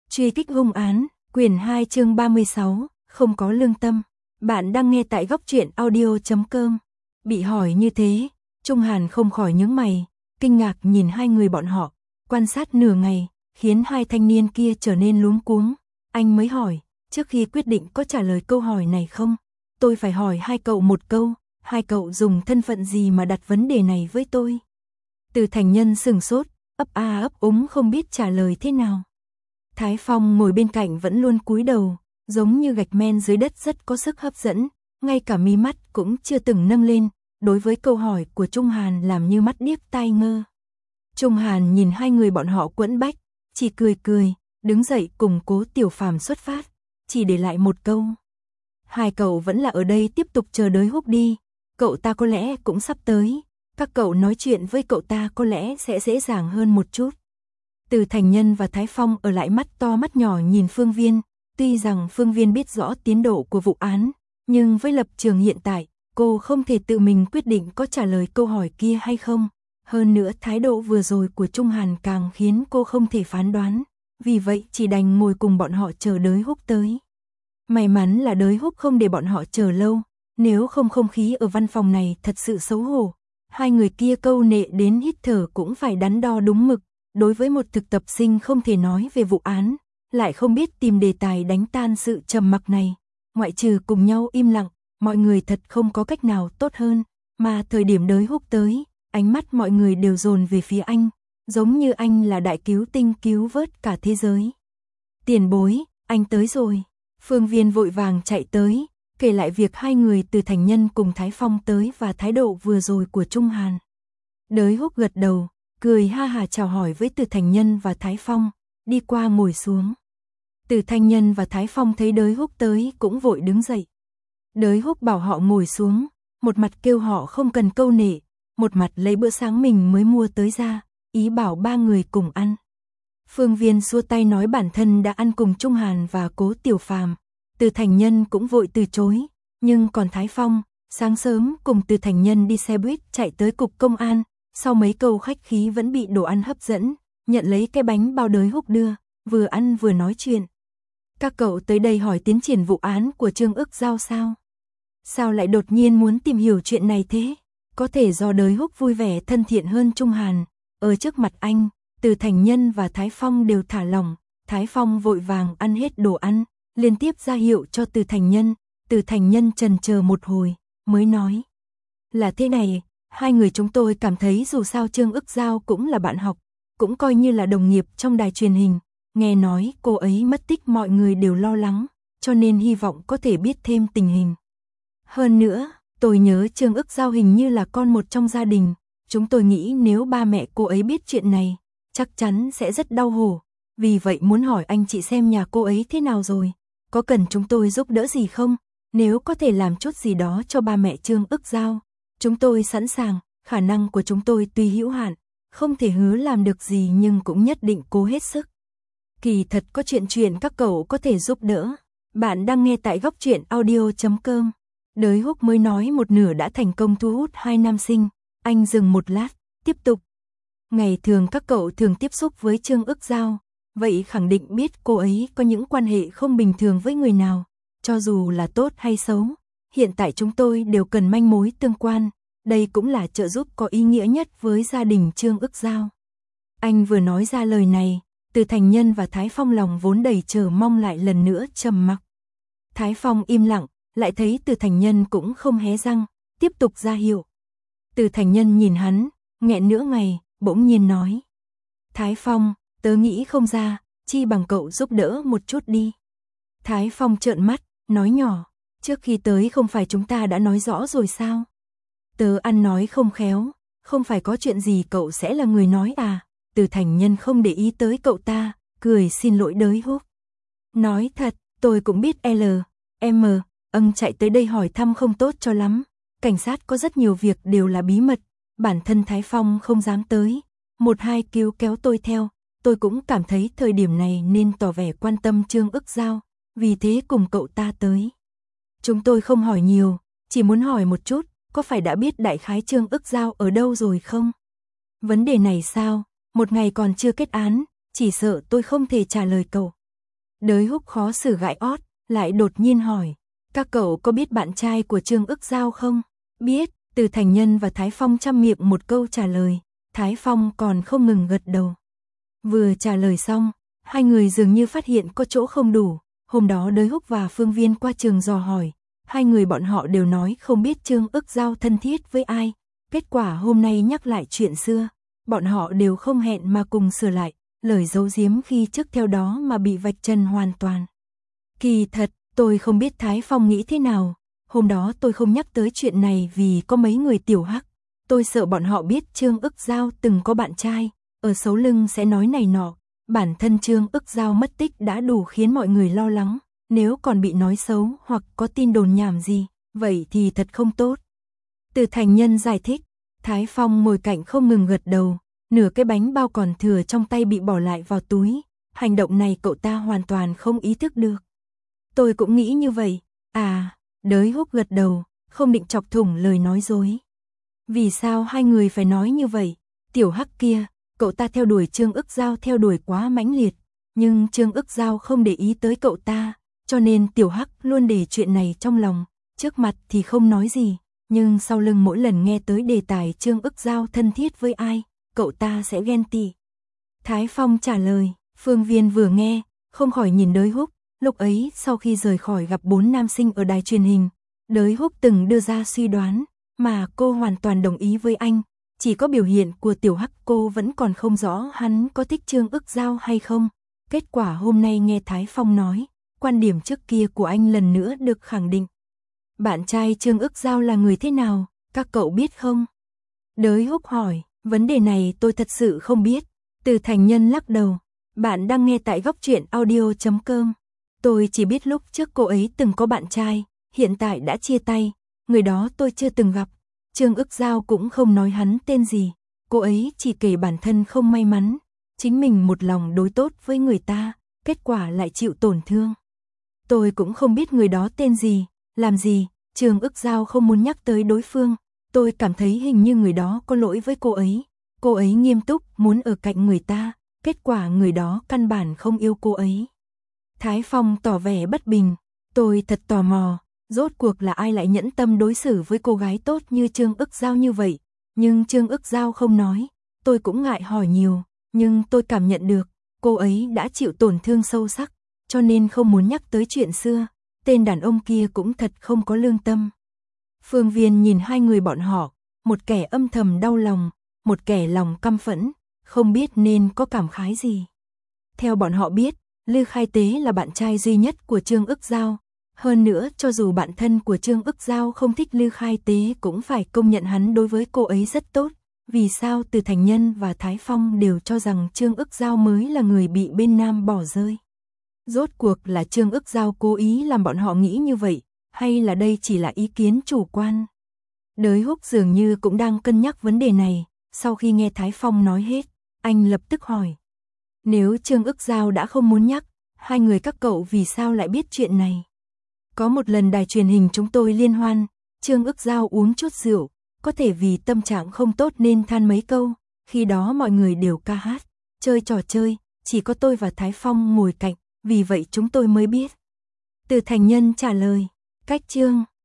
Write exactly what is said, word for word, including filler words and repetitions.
Truy kích hung án, quyển hai chương ba mươi sáu, không có lương tâm. Bạn đang nghe tại góc truyện audio chấm com. Bị hỏi như thế, Trung Hàn không khỏi nhướng mày, kinh ngạc nhìn hai người bọn họ, quan sát nửa ngày, khiến hai thanh niên kia trở nên luống cuống. Anh mới hỏi, trước khi quyết định có trả lời câu hỏi này không? Tôi phải hỏi hai cậu một câu, hai cậu dùng thân phận gì mà đặt vấn đề này với tôi? Từ Thành Nhân sừng sốt, ấp a ấp úng không biết trả lời thế nào. Thái Phong ngồi bên cạnh vẫn luôn cúi đầu, giống như gạch men dưới đất rất có sức hấp dẫn, ngay cả mí mắt cũng chưa từng nâng lên, đối với câu hỏi của Trung Hàn làm như mắt điếc tai ngơ. Trung Hàn nhìn hai người bọn họ quẫn bách, chỉ cười cười, đứng dậy cùng Cố Tiểu Phàm xuất phát, chỉ để lại một câu. Hai cậu vẫn là ở đây tiếp tục chờ đới húc đi, cậu ta có lẽ cũng sắp tới, các cậu nói chuyện với cậu ta có lẽ sẽ dễ dàng hơn một chút. Từ Thành Nhân và Thái Phong ở lại mắt to mắt nhỏ nhìn Phương Viên, tuy rằng Phương Viên biết rõ tiến độ của vụ án, nhưng với lập trường hiện tại, cô không thể tự mình quyết định có trả lời câu hỏi kia hay không. Hơn nữa thái độ vừa rồi của Trung Hàn càng khiến cô không thể phán đoán, vì vậy chỉ đành ngồi cùng bọn họ chờ đới húc tới. May mắn là đới húc không để bọn họ chờ lâu, nếu không không khí ở văn phòng này thật sự xấu hổ. Hai người kia câu nệ đến hít thở cũng phải đắn đo đúng mực, đối với một thực tập sinh không thể nói về vụ án, lại không biết tìm đề tài đánh tan sự trầm mặc này. Ngoại trừ cùng nhau im lặng, mọi người thật không có cách nào tốt hơn, mà thời điểm đới húc tới, ánh mắt mọi người đều dồn về phía anh, giống như anh là đại cứu tinh cứu vớt cả thế giới. Tiền bối, anh tới rồi. Phương Viên vội vàng chạy tới, kể lại việc hai người từ Thành Nhân cùng Thái Phong tới và thái độ vừa rồi của Trung Hàn. Đới húc gật đầu, cười ha hà chào hỏi với Từ Thành Nhân và Thái Phong, đi qua ngồi xuống. Từ Thành Nhân và Thái Phong thấy đới húc tới cũng vội đứng dậy. Đới húc bảo họ ngồi xuống, một mặt kêu họ không cần câu nệ, một mặt lấy bữa sáng mình mới mua tới ra, ý bảo ba người cùng ăn. Phương Viên xua tay nói bản thân đã ăn cùng Trung Hàn và Cố Tiểu Phàm. Từ Thành Nhân cũng vội từ chối, nhưng còn Thái Phong, sáng sớm cùng Từ Thành Nhân đi xe buýt chạy tới cục công an, sau mấy câu khách khí vẫn bị đồ ăn hấp dẫn, nhận lấy cái bánh bao đới húc đưa, vừa ăn vừa nói chuyện. Các cậu tới đây hỏi tiến triển vụ án của Trương Ức Giao sao? Sao lại đột nhiên muốn tìm hiểu chuyện này thế? Có thể do đới húc vui vẻ thân thiện hơn Trung Hàn, ở trước mặt anh, Từ Thành Nhân và Thái Phong đều thả lỏng, Thái Phong vội vàng ăn hết đồ ăn, liên tiếp ra hiệu cho Từ Thành Nhân, Từ Thành Nhân chần chờ một hồi, mới nói. Là thế này, hai người chúng tôi cảm thấy dù sao Trương Ức Giao cũng là bạn học, cũng coi như là đồng nghiệp trong đài truyền hình, nghe nói cô ấy mất tích mọi người đều lo lắng, cho nên hy vọng có thể biết thêm tình hình. Hơn nữa, tôi nhớ Trương Ức Giao hình như là con một trong gia đình, chúng tôi nghĩ nếu ba mẹ cô ấy biết chuyện này, chắc chắn sẽ rất đau khổ, vì vậy muốn hỏi anh chị xem nhà cô ấy thế nào rồi, có cần chúng tôi giúp đỡ gì không? Nếu có thể làm chút gì đó cho ba mẹ Trương Ức Giao, chúng tôi sẵn sàng, khả năng của chúng tôi tuy hữu hạn, không thể hứa làm được gì nhưng cũng nhất định cố hết sức. Kỳ thật có chuyện chuyện các cậu có thể giúp đỡ. Bạn đang nghe tại góc truyện audio chấm com. Đới húc mới nói một nửa đã thành công thu hút hai nam sinh, anh dừng một lát, tiếp tục. Ngày thường các cậu thường tiếp xúc với Trương Ức Giao, vậy khẳng định biết cô ấy có những quan hệ không bình thường với người nào, cho dù là tốt hay xấu. Hiện tại chúng tôi đều cần manh mối tương quan, đây cũng là trợ giúp có ý nghĩa nhất với gia đình Trương Ức Giao. Anh vừa nói ra lời này, Từ Thành Nhân và Thái Phong lòng vốn đầy chờ mong lại lần nữa trầm mặc. Thái Phong im lặng, lại thấy Từ Thành Nhân cũng không hé răng, tiếp tục ra hiệu. Từ Thành Nhân nhìn hắn, nghẹn nửa ngày, bỗng nhiên nói. Thái Phong, tớ nghĩ không ra, chi bằng cậu giúp đỡ một chút đi. Thái Phong trợn mắt, nói nhỏ, trước khi tới không phải chúng ta đã nói rõ rồi sao? Tớ ăn nói không khéo, không phải có chuyện gì cậu sẽ là người nói à? Từ Thành Nhân không để ý tới cậu ta, cười xin lỗi đới húc. Nói thật, tôi cũng biết L, M, âng chạy tới đây hỏi thăm không tốt cho lắm. Cảnh sát có rất nhiều việc đều là bí mật, bản thân Thái Phong không dám tới. Một hai cứu kéo tôi theo, tôi cũng cảm thấy thời điểm này nên tỏ vẻ quan tâm Trương Ức Giao, vì thế cùng cậu ta tới. Chúng tôi không hỏi nhiều, chỉ muốn hỏi một chút, có phải đã biết đại khái Trương Ức Giao ở đâu rồi không? Vấn đề này sao? Một ngày còn chưa kết án, chỉ sợ tôi không thể trả lời cậu. Đới Húc khó xử gãi ót, lại đột nhiên hỏi, các cậu có biết bạn trai của Trương Ức Giao không? Biết, Từ Thành Nhân và Thái Phong chăm miệng một câu trả lời, Thái Phong còn không ngừng gật đầu. Vừa trả lời xong, hai người dường như phát hiện có chỗ không đủ, hôm đó Đới Húc và Phương Viên qua trường dò hỏi, hai người bọn họ đều nói không biết Trương Ức Giao thân thiết với ai, kết quả hôm nay nhắc lại chuyện xưa, bọn họ đều không hẹn mà cùng sửa lại, lời giấu giếm khi trước theo đó mà bị vạch trần hoàn toàn. Kỳ thật, tôi không biết Thái Phong nghĩ thế nào, hôm đó tôi không nhắc tới chuyện này vì có mấy người tiểu hắc, tôi sợ bọn họ biết Trương Ức Giao từng có bạn trai, ở sau lưng sẽ nói này nọ, bản thân Trương Ức Giao mất tích đã đủ khiến mọi người lo lắng, nếu còn bị nói xấu hoặc có tin đồn nhảm gì, vậy thì thật không tốt. Từ Thành Nhân giải thích, Thái Phong ngồi cạnh không ngừng gật đầu, nửa cái bánh bao còn thừa trong tay bị bỏ lại vào túi, hành động này cậu ta hoàn toàn không ý thức được. Tôi cũng nghĩ như vậy, à, Đới Húc gật đầu, không định chọc thủng lời nói dối. Vì sao hai người phải nói như vậy? Tiểu Hắc kia, cậu ta theo đuổi Trương Ức Giao theo đuổi quá mãnh liệt, nhưng Trương Ức Giao không để ý tới cậu ta, cho nên Tiểu Hắc luôn để chuyện này trong lòng, trước mặt thì không nói gì, nhưng sau lưng mỗi lần nghe tới đề tài Trương Ức Giao thân thiết với ai, cậu ta sẽ ghen tị. Thái Phong trả lời, Phương Viên vừa nghe, không khỏi nhìn Đới Húc, lúc ấy sau khi rời khỏi gặp bốn nam sinh ở đài truyền hình, Đới Húc từng đưa ra suy đoán, mà cô hoàn toàn đồng ý với anh, chỉ có biểu hiện của Tiểu Hắc cô vẫn còn không rõ hắn có thích Trương Ức Giao hay không. Kết quả hôm nay nghe Thái Phong nói, quan điểm trước kia của anh lần nữa được khẳng định. Bạn trai Trương Ức Giao là người thế nào, các cậu biết không? Đới Húc hỏi, vấn đề này tôi thật sự không biết. Từ Thành Nhân lắc đầu, bạn đang nghe tại góc truyện audio chấm com. Tôi chỉ biết lúc trước cô ấy từng có bạn trai, hiện tại đã chia tay, người đó tôi chưa từng gặp. Trương Ức Giao cũng không nói hắn tên gì, cô ấy chỉ kể bản thân không may mắn, chính mình một lòng đối tốt với người ta, kết quả lại chịu tổn thương. Tôi cũng không biết người đó tên gì, làm gì, Trương Ức Giao không muốn nhắc tới đối phương, tôi cảm thấy hình như người đó có lỗi với cô ấy. Cô ấy nghiêm túc muốn ở cạnh người ta, kết quả người đó căn bản không yêu cô ấy. Thái Phong tỏ vẻ bất bình, tôi thật tò mò, rốt cuộc là ai lại nhẫn tâm đối xử với cô gái tốt như Trương Ức Giao như vậy, nhưng Trương Ức Giao không nói, tôi cũng ngại hỏi nhiều, nhưng tôi cảm nhận được, cô ấy đã chịu tổn thương sâu sắc, cho nên không muốn nhắc tới chuyện xưa, tên đàn ông kia cũng thật không có lương tâm. Phương Viên nhìn hai người bọn họ, một kẻ âm thầm đau lòng, một kẻ lòng căm phẫn, không biết nên có cảm khái gì. Theo bọn họ biết, Lư Khai Tế là bạn trai duy nhất của Trương Ức Giao, hơn nữa cho dù bạn thân của Trương Ức Giao không thích Lư Khai Tế cũng phải công nhận hắn đối với cô ấy rất tốt. Vì sao Từ Thành Nhân và Thái Phong đều cho rằng Trương Ức Giao mới là người bị bên nam bỏ rơi? Rốt cuộc là Trương Ức Giao cố ý làm bọn họ nghĩ như vậy, hay là đây chỉ là ý kiến chủ quan? Đới Húc dường như cũng đang cân nhắc vấn đề này, sau khi nghe Thái Phong nói hết, anh lập tức hỏi. Nếu Trương Ức Giao đã không muốn nhắc, hai người các cậu vì sao lại biết chuyện này? Có một lần đài truyền hình chúng tôi liên hoan, Trương Ức Giao uống chút rượu, có thể vì tâm trạng không tốt nên than mấy câu, khi đó mọi người đều ca hát, chơi trò chơi, chỉ có tôi và Thái Phong ngồi cạnh, vì vậy chúng tôi mới biết. Từ Thành Nhân trả lời, cách Trương